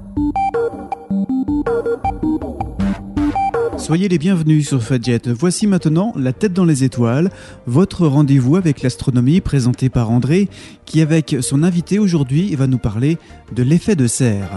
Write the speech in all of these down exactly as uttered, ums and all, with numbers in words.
Soyez les bienvenus sur Fadjet. Voici maintenant La tête dans les étoiles, votre rendez-vous avec l'astronomie présenté par André, qui avec son invité aujourd'hui va nous parler de l'effet de serre.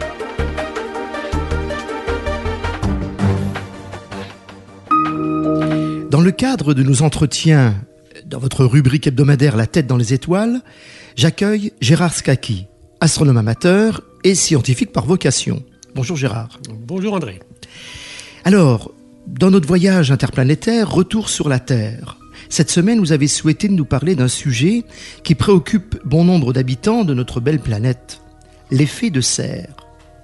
Dans le cadre de nos entretiens, dans votre rubrique hebdomadaire La tête dans les étoiles, j'accueille Gérard Scacchi, astronome amateur et scientifique par vocation. Bonjour Gérard. Bonjour André. Alors, dans notre voyage interplanétaire, retour sur la Terre. Cette semaine, vous avez souhaité nous parler d'un sujet qui préoccupe bon nombre d'habitants de notre belle planète, l'effet de serre.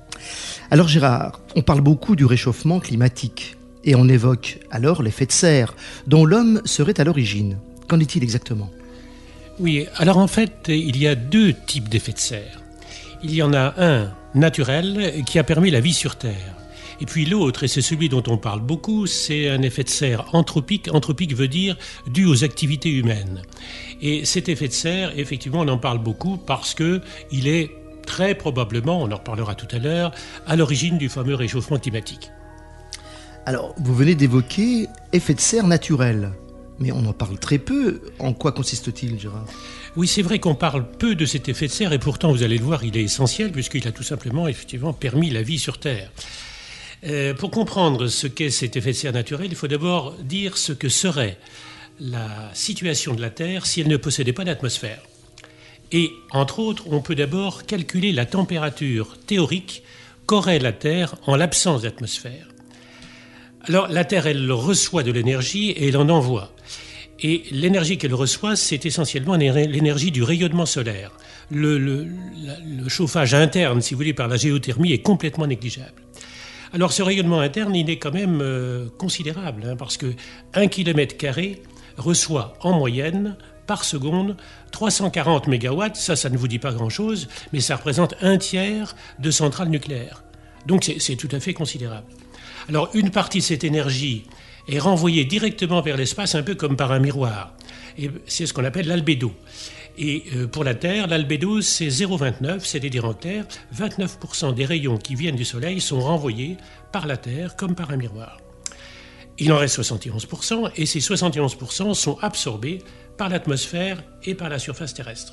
Alors Gérard, on parle beaucoup du réchauffement climatique et on évoque alors l'effet de serre dont l'homme serait à l'origine. Qu'en est-il exactement ? Oui, alors en fait, il y a deux types d'effets de serre. Il y en a un naturel qui a permis la vie sur Terre. Et puis l'autre, et c'est celui dont on parle beaucoup, c'est un effet de serre anthropique. Anthropique veut dire dû aux activités humaines. Et cet effet de serre, effectivement, on en parle beaucoup parce que il est très probablement, on en reparlera tout à l'heure, à l'origine du fameux réchauffement climatique. Alors, vous venez d'évoquer effet de serre naturel, mais on en parle très peu. En quoi consiste-t-il, Gérard ? Oui, c'est vrai qu'on parle peu de cet effet de serre, et pourtant, vous allez le voir, il est essentiel puisqu'il a tout simplement, effectivement, permis la vie sur Terre. Euh, pour comprendre ce qu'est cet effet de serre naturel, il faut d'abord dire ce que serait la situation de la Terre si elle ne possédait pas d'atmosphère. Et, entre autres, on peut d'abord calculer la température théorique qu'aurait la Terre en l'absence d'atmosphère. Alors, la Terre, elle reçoit de l'énergie et elle en envoie. Et l'énergie qu'elle reçoit, c'est essentiellement l'énergie du rayonnement solaire. Le, le, le chauffage interne, si vous voulez, par la géothermie est complètement négligeable. Alors ce rayonnement interne, il est quand même euh, considérable, hein, parce que un kilomètre carré reçoit en moyenne par seconde trois cent quarante mégawatts. Ça, ça ne vous dit pas grand-chose, mais ça représente un tiers de centrales nucléaires. Donc c'est, c'est tout à fait considérable. Alors une partie de cette énergie est renvoyée directement vers l'espace, un peu comme par un miroir. Et c'est ce qu'on appelle l'albédo. Et pour la Terre, l'albédo, c'est zéro virgule vingt-neuf, c'est-à-dire en Terre, vingt-neuf pour cent des rayons qui viennent du Soleil sont renvoyés par la Terre comme par un miroir. Il en reste soixante et onze pour cent, et ces soixante et onze pour cent sont absorbés par l'atmosphère et par la surface terrestre.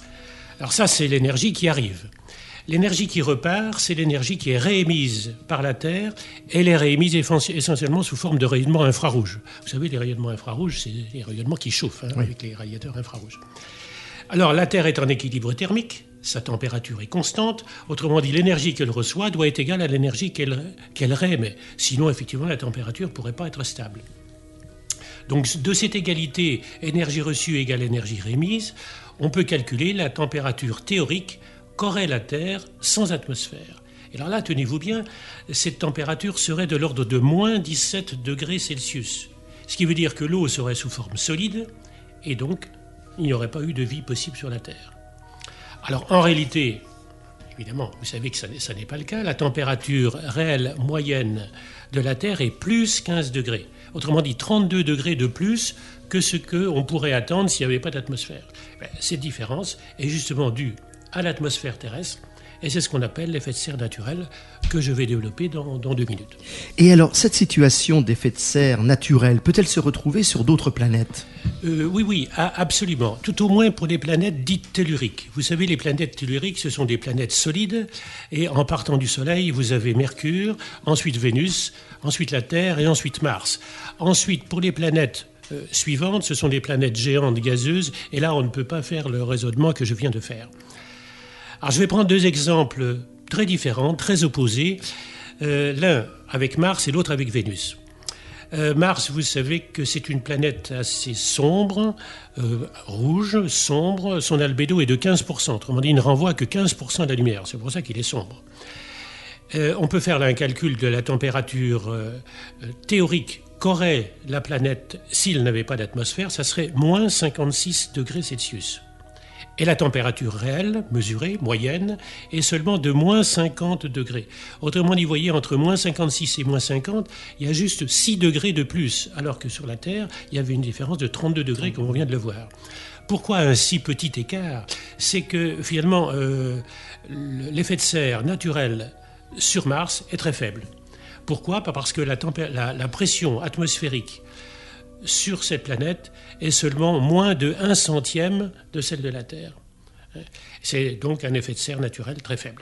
Alors ça, c'est l'énergie qui arrive. L'énergie qui repart, c'est l'énergie qui est réémise par la Terre. Elle est réémise essentiellement sous forme de rayonnement infrarouge. Vous savez, les rayonnements infrarouges, c'est les rayonnements qui chauffent, hein, oui, avec les radiateurs infrarouges. Alors, la Terre est en équilibre thermique, sa température est constante. Autrement dit, l'énergie qu'elle reçoit doit être égale à l'énergie qu'elle, qu'elle réémet. Sinon, effectivement, la température ne pourrait pas être stable. Donc, de cette égalité énergie reçue égale énergie réémise, on peut calculer la température théorique qu'aurait la Terre sans atmosphère. Et alors là, tenez-vous bien, cette température serait de l'ordre de moins dix-sept degrés Celsius. Ce qui veut dire que l'eau serait sous forme solide, et donc il n'y aurait pas eu de vie possible sur la Terre. Alors en réalité, évidemment, vous savez que ça, ça n'est pas le cas. La température réelle moyenne de la Terre est plus quinze degrés. Autrement dit, trente-deux degrés de plus que ce qu'on pourrait attendre s'il n'y avait pas d'atmosphère. Ben, cette différence est justement due à l'atmosphère terrestre, et c'est ce qu'on appelle l'effet de serre naturel que je vais développer dans, dans deux minutes. Et alors, cette situation d'effet de serre naturel peut-elle se retrouver sur d'autres planètes ? euh, Oui, oui, absolument. Tout au moins pour des planètes dites telluriques. Vous savez, les planètes telluriques, ce sont des planètes solides, et en partant du Soleil, vous avez Mercure, ensuite Vénus, ensuite la Terre, et ensuite Mars. Ensuite, pour les planètes euh, suivantes, ce sont des planètes géantes gazeuses, et là, on ne peut pas faire le raisonnement que je viens de faire. Alors, je vais prendre deux exemples très différents, très opposés, euh, l'un avec Mars et l'autre avec Vénus. Euh, Mars, vous savez que c'est une planète assez sombre, euh, rouge, sombre. Son albédo est de quinze pour cent. Autrement dit, il ne renvoie que quinze pour cent de la lumière. C'est pour ça qu'il est sombre. Euh, on peut faire là un calcul de la température euh, théorique qu'aurait la planète s'il n'avait pas d'atmosphère. Ça serait moins cinquante-six degrés Celsius. Et la température réelle, mesurée, moyenne, est seulement de moins cinquante degrés. Autrement dit, vous voyez, entre moins cinquante-six et moins cinquante, il y a juste six degrés de plus, alors que sur la Terre, il y avait une différence de trente-deux degrés, comme on vient de le voir. Pourquoi un si petit écart ? C'est que, finalement, euh, l'effet de serre naturel sur Mars est très faible. Pourquoi ? Parce que la, tempé- la, la pression atmosphérique sur cette planète est seulement moins de un centième de celle de la Terre. C'est donc un effet de serre naturel très faible.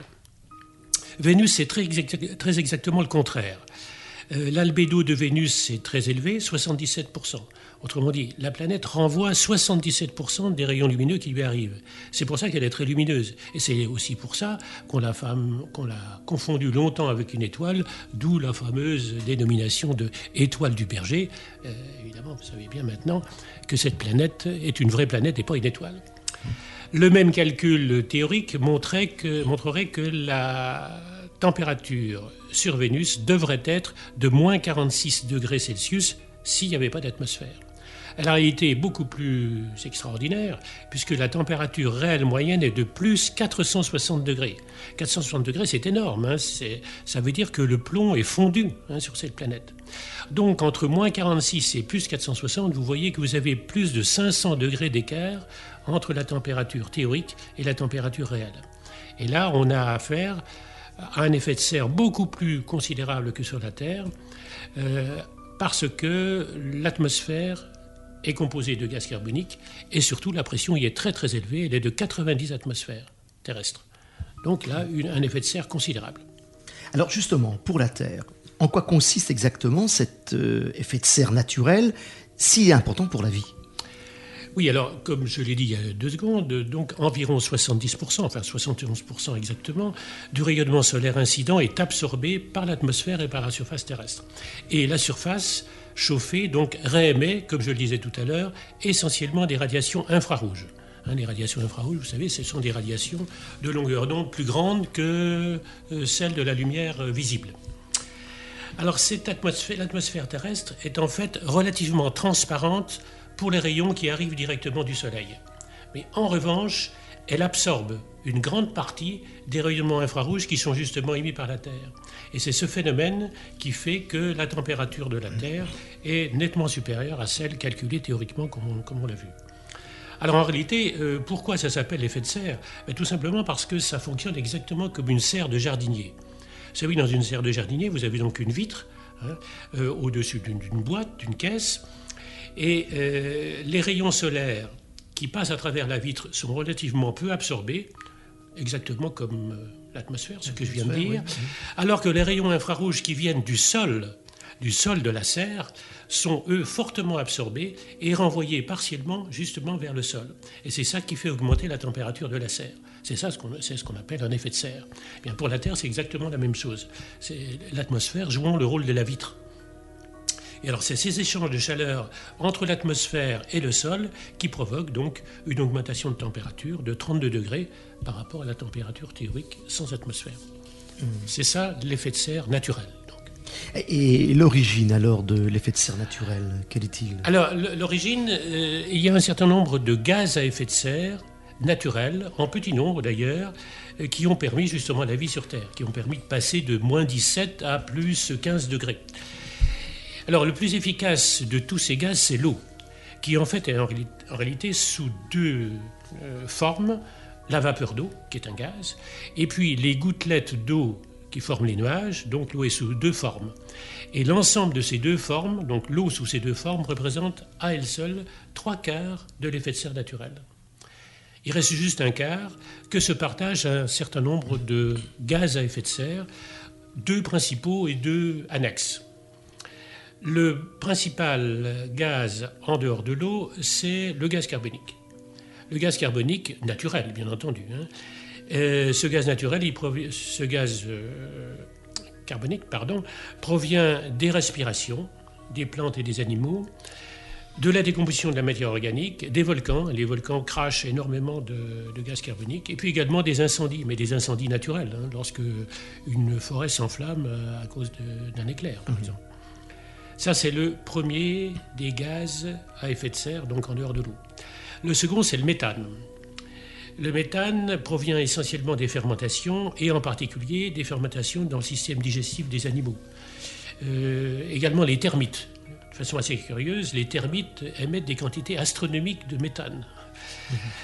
Vénus, c'est très, exact, très exactement le contraire. Euh, l'albédo de Vénus est très élevé, soixante-dix-sept pour cent. Autrement dit, la planète renvoie soixante-dix-sept pour cent des rayons lumineux qui lui arrivent. C'est pour ça qu'elle est très lumineuse. Et c'est aussi pour ça qu'on l'a, femme, qu'on l'a confondue longtemps avec une étoile, d'où la fameuse dénomination de étoile du berger. Euh, évidemment, vous savez bien maintenant que cette planète est une vraie planète et pas une étoile. Le même calcul théorique montrait que, montrerait que la température sur Vénus devrait être de moins quarante-six degrés Celsius s'il n'y avait pas d'atmosphère. La réalité est beaucoup plus extraordinaire puisque la température réelle moyenne est de plus quatre cent soixante degrés. quatre cent soixante degrés, c'est énorme. Hein, c'est, ça veut dire que le plomb est fondu hein, sur cette planète. Donc entre moins quarante-six et plus quatre cent soixante, vous voyez que vous avez plus de cinq cents degrés d'écart entre la température théorique et la température réelle. Et là, on a affaire à un effet de serre beaucoup plus considérable que sur la Terre euh, parce que l'atmosphère est composée de gaz carbonique et surtout la pression y est très très élevée, elle est de quatre-vingt-dix atmosphères terrestres. Donc là, une, un effet de serre considérable. Alors justement, pour la Terre, en quoi consiste exactement cet euh, effet de serre naturel si important pour la vie ? Oui, alors, comme je l'ai dit il y a deux secondes, donc environ soixante-dix pour cent, enfin soixante et onze pour cent exactement, du rayonnement solaire incident est absorbé par l'atmosphère et par la surface terrestre. Et la surface chauffée, donc, réémet, comme je le disais tout à l'heure, essentiellement des radiations infrarouges. Hein, les radiations infrarouges, vous savez, ce sont des radiations de longueur d'onde plus grande que euh, celles de la lumière euh, visible. Alors, cette atmosphère, l'atmosphère terrestre est en fait relativement transparente pour les rayons qui arrivent directement du Soleil. Mais en revanche, elle absorbe une grande partie des rayonnements infrarouges qui sont justement émis par la Terre. Et c'est ce phénomène qui fait que la température de la Terre est nettement supérieure à celle calculée théoriquement comme on, comme on l'a vu. Alors en réalité, euh, pourquoi ça s'appelle l'effet de serre ? Ben, tout simplement parce que ça fonctionne exactement comme une serre de jardinier. Vous savez, dans une serre de jardinier, vous avez donc une vitre hein, euh, au-dessus d'une, d'une boîte, d'une caisse. Et euh, les rayons solaires qui passent à travers la vitre sont relativement peu absorbés, exactement comme euh, l'atmosphère, ce que je viens de dire, oui. Alors que les rayons infrarouges qui viennent du sol, du sol de la serre, sont eux fortement absorbés et renvoyés partiellement justement vers le sol. Et c'est ça qui fait augmenter la température de la serre. C'est ça ce qu'on, c'est ce qu'on appelle un effet de serre. Bien, pour la Terre, c'est exactement la même chose. C'est l'atmosphère jouant le rôle de la vitre. Et alors c'est ces échanges de chaleur entre l'atmosphère et le sol qui provoquent donc une augmentation de température de trente-deux degrés par rapport à la température théorique sans atmosphère. Mmh. C'est ça l'effet de serre naturel. Donc. Et l'origine alors de l'effet de serre naturel, quel est-il ? Alors l'origine, euh, il y a un certain nombre de gaz à effet de serre naturels, en petit nombre d'ailleurs, euh, qui ont permis justement la vie sur Terre, qui ont permis de passer de moins dix-sept à plus quinze degrés. Alors, le plus efficace de tous ces gaz, c'est l'eau, qui en fait est en, réalité, en réalité sous deux euh, formes. La vapeur d'eau, qui est un gaz, et puis les gouttelettes d'eau qui forment les nuages, donc l'eau est sous deux formes. Et l'ensemble de ces deux formes, donc l'eau sous ces deux formes, représente à elle seule trois quarts de l'effet de serre naturel. Il reste juste un quart que se partagent un certain nombre de gaz à effet de serre, deux principaux et deux annexes. Le principal gaz en dehors de l'eau, c'est le gaz carbonique. Le gaz carbonique naturel, bien entendu. Hein. Euh, ce gaz naturel, il provi- ce gaz euh, carbonique, pardon, provient des respirations des plantes et des animaux, de la décomposition de la matière organique, des volcans. Les volcans crachent énormément de, de gaz carbonique, et puis également des incendies, mais des incendies naturels, hein, lorsque une forêt s'enflamme à cause de, d'un éclair, par mmh. exemple. Ça, c'est le premier des gaz à effet de serre, donc en dehors de l'eau. Le second, c'est le méthane. Le méthane provient essentiellement des fermentations, et en particulier des fermentations dans le système digestif des animaux. Euh, également les termites. De façon assez curieuse, les termites émettent des quantités astronomiques de méthane. Mmh.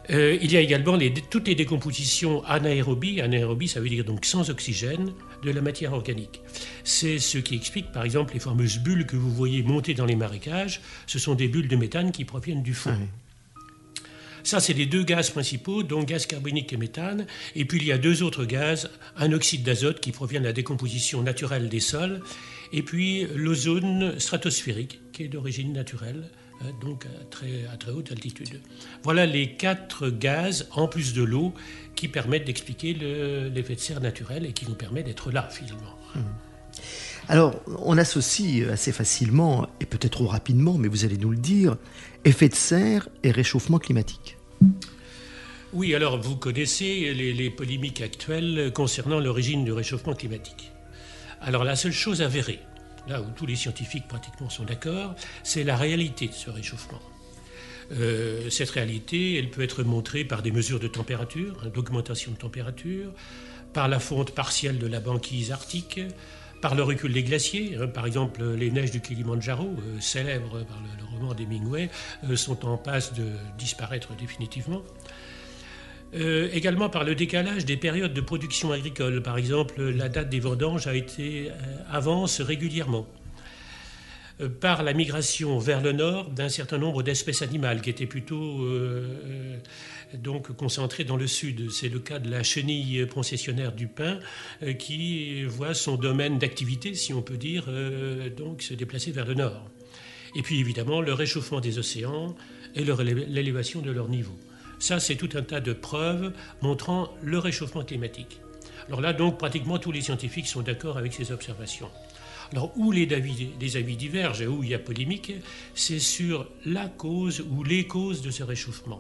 Euh, il y a également les, toutes les décompositions anaérobies. Anaérobie, ça veut dire donc sans oxygène, de la matière organique. C'est ce qui explique, par exemple, les fameuses bulles que vous voyez monter dans les marécages. Ce sont des bulles de méthane qui proviennent du fond. Ah oui. Ça, c'est les deux gaz principaux, donc gaz carbonique et méthane. Et puis, il y a deux autres gaz, un oxyde d'azote qui provient de la décomposition naturelle des sols, et puis l'ozone stratosphérique, qui est d'origine naturelle, donc à très, à très haute altitude. Voilà les quatre gaz, en plus de l'eau, qui permettent d'expliquer le, l'effet de serre naturel et qui nous permet d'être là, finalement. Mmh. Alors, on associe assez facilement, et peut-être trop rapidement, mais vous allez nous le dire, effet de serre et réchauffement climatique. Oui, alors vous connaissez les, les polémiques actuelles concernant l'origine du réchauffement climatique. Alors la seule chose avérée, là où tous les scientifiques pratiquement sont d'accord, c'est la réalité de ce réchauffement. Euh, cette réalité, elle peut être montrée par des mesures de température, hein, d'augmentation de température, par la fonte partielle de la banquise arctique, par le recul des glaciers. Hein, par exemple, les neiges du Kilimandjaro, euh, célèbres par le, le roman d'Hemingway, euh, sont en passe de disparaître définitivement. Euh, également par le décalage des périodes de production agricole. Par exemple, la date des vendanges a été, euh, avance régulièrement. Euh, par la migration vers le nord d'un certain nombre d'espèces animales qui étaient plutôt euh, euh, donc concentrées dans le sud. C'est le cas de la chenille processionnaire du pin euh, qui voit son domaine d'activité, si on peut dire, euh, donc se déplacer vers le nord. Et puis évidemment, le réchauffement des océans et le, l'élévation de leur niveau. Ça, c'est tout un tas de preuves montrant le réchauffement climatique. Alors là, donc, pratiquement tous les scientifiques sont d'accord avec ces observations. Alors, où les avis, les avis divergent et où il y a polémique, c'est sur la cause ou les causes de ce réchauffement.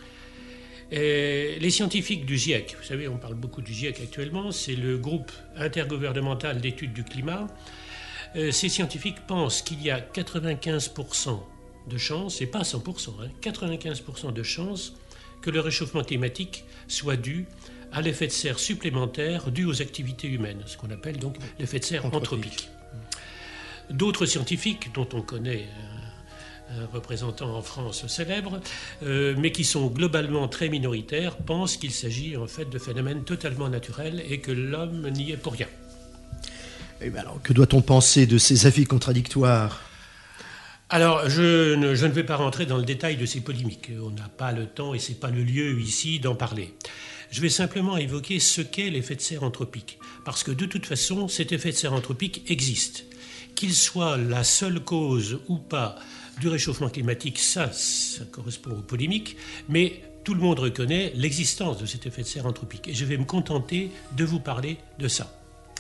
Et les scientifiques du GIEC, vous savez, on parle beaucoup du GIEC actuellement, c'est le groupe intergouvernemental d'études du climat. Euh, ces scientifiques pensent qu'il y a quatre-vingt-quinze pour cent de chances, et pas cent pour cent, hein, quatre-vingt-quinze pour cent de chances que le réchauffement climatique soit dû à l'effet de serre supplémentaire dû aux activités humaines, ce qu'on appelle donc l'effet de serre anthropique. anthropique. D'autres scientifiques, dont on connaît un représentant en France célèbre, euh, mais qui sont globalement très minoritaires, pensent qu'il s'agit en fait de phénomènes totalement naturels et que l'homme n'y est pour rien. Et bien alors, que doit-on penser de ces avis contradictoires ? Alors, je ne, je ne vais pas rentrer dans le détail de ces polémiques. On n'a pas le temps et ce n'est pas le lieu ici d'en parler. Je vais simplement évoquer ce qu'est l'effet de serre anthropique. Parce que de toute façon, cet effet de serre anthropique existe. Qu'il soit la seule cause ou pas du réchauffement climatique, ça, ça correspond aux polémiques. Mais tout le monde reconnaît l'existence de cet effet de serre anthropique. Et je vais me contenter de vous parler de ça.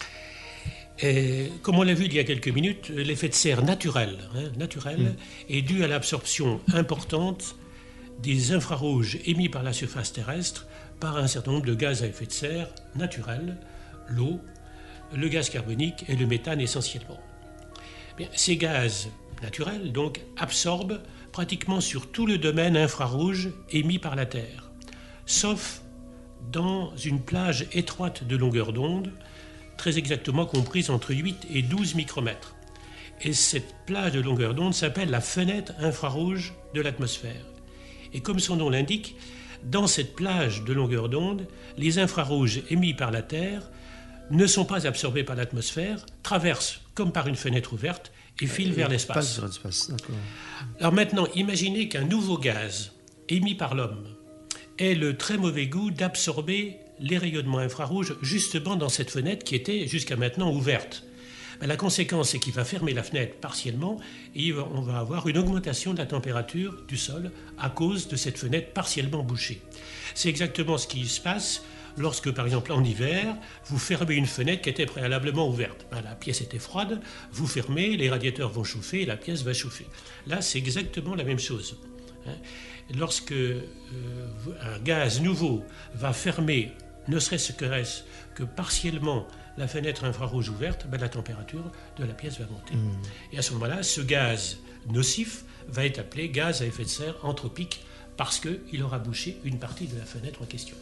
Et comme on l'a vu il y a quelques minutes, l'effet de serre naturel, hein, naturel mmh. est dû à l'absorption importante des infrarouges émis par la surface terrestre par un certain nombre de gaz à effet de serre naturels, l'eau, le gaz carbonique et le méthane essentiellement. Bien, ces gaz naturels donc absorbent pratiquement sur tout le domaine infrarouge émis par la Terre, sauf dans une plage étroite de longueur d'onde, très exactement comprise entre huit et douze micromètres. Et cette plage de longueur d'onde s'appelle la fenêtre infrarouge de l'atmosphère. Et comme son nom l'indique, dans cette plage de longueur d'onde, les infrarouges émis par la Terre ne sont pas absorbés par l'atmosphère, traversent comme par une fenêtre ouverte et filent vers l'espace. Alors maintenant, imaginez qu'un nouveau gaz émis par l'homme ait le très mauvais goût d'absorber les rayonnements infrarouges justement dans cette fenêtre qui était jusqu'à maintenant ouverte. Ben, la conséquence, c'est qu'il va fermer la fenêtre partiellement et on va avoir une augmentation de la température du sol à cause de cette fenêtre partiellement bouchée. C'est exactement ce qui se passe lorsque, par exemple, en hiver, vous fermez une fenêtre qui était préalablement ouverte. Ben, la pièce était froide, vous fermez, les radiateurs vont chauffer et la pièce va chauffer. Là, c'est exactement la même chose. Hein. Lorsque euh, un gaz nouveau va fermer ne serait-ce que, reste que partiellement la fenêtre infrarouge ouverte, ben la température de la pièce va monter. Mmh. Et à ce moment-là, ce gaz nocif va être appelé gaz à effet de serre anthropique parce qu'il aura bouché une partie de la fenêtre en question.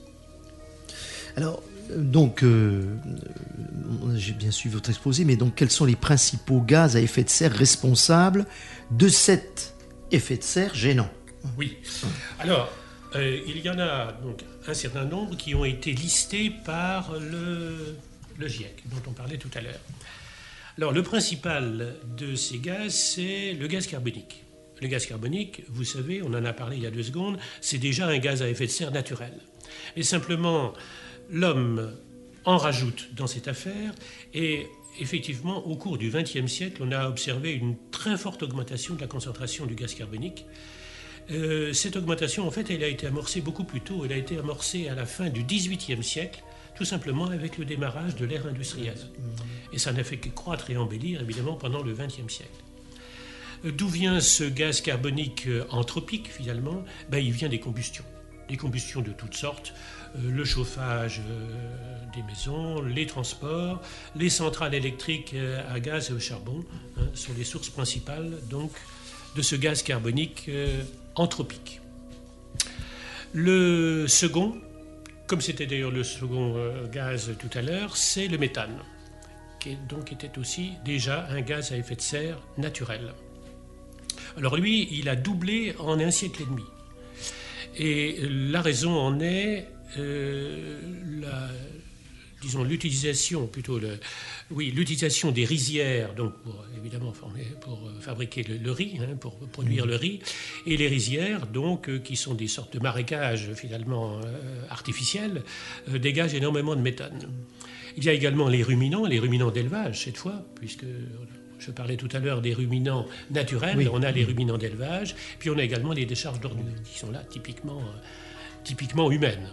Alors, donc, euh, j'ai bien suivi votre exposé, mais donc quels sont les principaux gaz à effet de serre responsables de cet effet de serre gênant ? Oui. Alors, euh, il y en a donc un certain nombre qui ont été listés par le, le GIEC, dont on parlait tout à l'heure. Alors, le principal de ces gaz, c'est le gaz carbonique. Le gaz carbonique, vous savez, on en a parlé il y a deux secondes, c'est déjà un gaz à effet de serre naturel. Et simplement, l'homme en rajoute dans cette affaire et effectivement, au cours du vingtième siècle, on a observé une très forte augmentation de la concentration du gaz carbonique. Euh, cette augmentation, en fait, elle a été amorcée beaucoup plus tôt. Elle a été amorcée à la fin du dix-huitième siècle, tout simplement avec le démarrage de l'ère industrielle. Et ça n'a fait que croître et embellir, évidemment, pendant le vingtième siècle. D'où vient ce gaz carbonique anthropique, finalement? Ben, il vient des combustions. Des combustions de toutes sortes. Euh, le chauffage euh, des maisons, les transports, les centrales électriques euh, à gaz et au charbon hein, sont les sources principales donc, de ce gaz carbonique euh, anthropique. Le second, comme c'était d'ailleurs le second euh, gaz tout à l'heure, c'est le méthane, qui est, donc était aussi déjà un gaz à effet de serre naturel. Alors lui, il a doublé en un siècle et demi. Et la raison en est, euh, la, disons, l'utilisation, plutôt, le, oui, l'utilisation des rizières, donc pour, évidemment, pour fabriquer le, le riz, hein, pour produire mmh. le riz, et les rizières, donc, euh, qui sont des sortes de marécages, finalement, euh, artificiels, euh, dégagent énormément de méthane. Il y a également les ruminants, les ruminants d'élevage, cette fois, puisque... Je parlais tout à l'heure des ruminants naturels, oui. On a les ruminants d'élevage, puis on a également les décharges d'ordures, qui sont là typiquement, euh, typiquement humaines.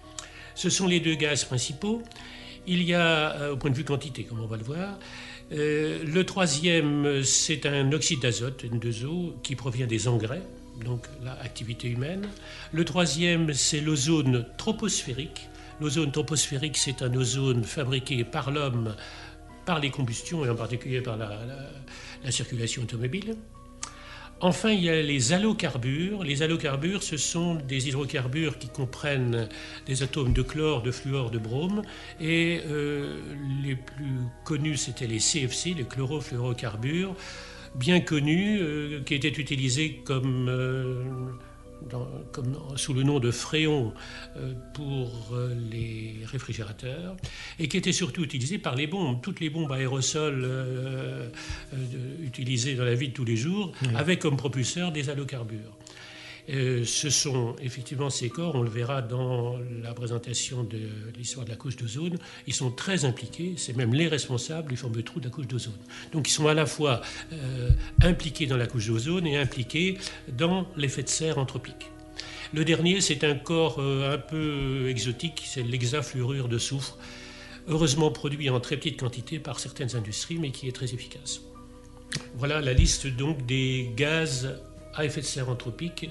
Ce sont les deux gaz principaux. Il y a, euh, au point de vue quantité, comme on va le voir, euh, le troisième, c'est un oxyde d'azote, N deux O, qui provient des engrais, donc l'activité humaine. Le troisième, c'est l'ozone troposphérique. L'ozone troposphérique, c'est un ozone fabriqué par l'homme, par les combustions et en particulier par la, la, la circulation automobile. Enfin, il y a les allocarbures. Les allocarbures, ce sont des hydrocarbures qui comprennent des atomes de chlore, de fluor, de brome. Et euh, les plus connus, c'était les C F C, les chlorofluorocarbures, bien connus, euh, qui étaient utilisés comme... Euh, Dans, comme, sous le nom de fréon euh, pour euh, les réfrigérateurs et qui était surtout utilisé par les bombes, toutes les bombes aérosols euh, euh, utilisées dans la vie de tous les jours, oui. Avec comme propulseur des allocarbures. Euh, ce sont effectivement ces corps, on le verra dans la présentation de l'histoire de la couche d'ozone, ils sont très impliqués, c'est même les responsables du fameux trou de la couche d'ozone. Donc ils sont à la fois euh, impliqués dans la couche d'ozone et impliqués dans l'effet de serre anthropique. Le dernier, c'est un corps euh, un peu exotique, c'est l'hexafluorure de soufre, heureusement produit en très petite quantité par certaines industries, mais qui est très efficace. Voilà la liste donc des gaz à effet de serre anthropique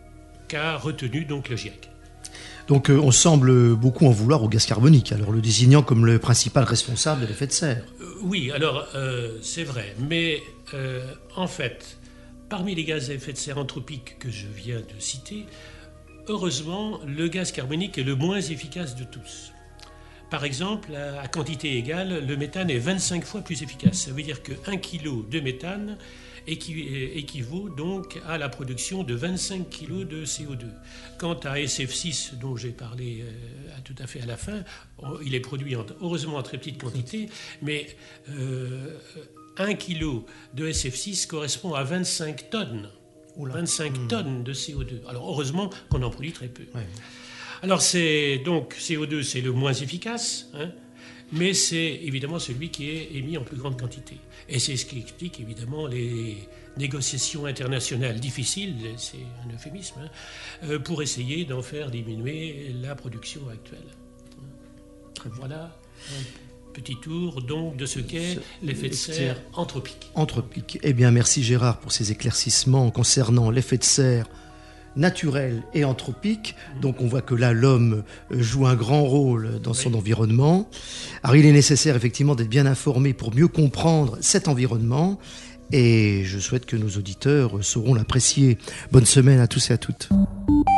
qu'a retenu donc le GIEC. Donc euh, on semble beaucoup en vouloir au gaz carbonique, alors le désignant comme le principal responsable de l'effet de serre. Euh, oui, alors euh, c'est vrai, mais euh, en fait, parmi les gaz à effet de serre anthropique que je viens de citer, heureusement, le gaz carbonique est le moins efficace de tous. Par exemple, à quantité égale, le méthane est vingt-cinq fois plus efficace. Ça veut dire qu'un kilo de méthane équivaut donc à la production de vingt-cinq kilos de C O deux. Quant à S F six, dont j'ai parlé euh, tout à fait à la fin, il est produit en, heureusement en très petite quantité, mais euh, un kilo de S F six correspond à vingt-cinq tonnes. Oula. vingt-cinq mmh. tonnes de C O deux. Alors heureusement qu'on en produit très peu. Ouais. Alors c'est donc C O deux, c'est le moins efficace, hein, mais c'est évidemment celui qui est émis en plus grande quantité. Et c'est ce qui explique évidemment les négociations internationales difficiles, c'est un euphémisme, hein, pour essayer d'en faire diminuer la production actuelle. Voilà un petit tour donc de ce qu'est l'effet de serre anthropique. Anthropique. Eh bien merci Gérard pour ces éclaircissements concernant l'effet de serre naturel et anthropique. Donc on voit que là l'homme joue un grand rôle dans son oui. environnement. Alors il est nécessaire effectivement d'être bien informé pour mieux comprendre cet environnement et je souhaite que nos auditeurs sauront l'apprécier. Bonne semaine à tous et à toutes.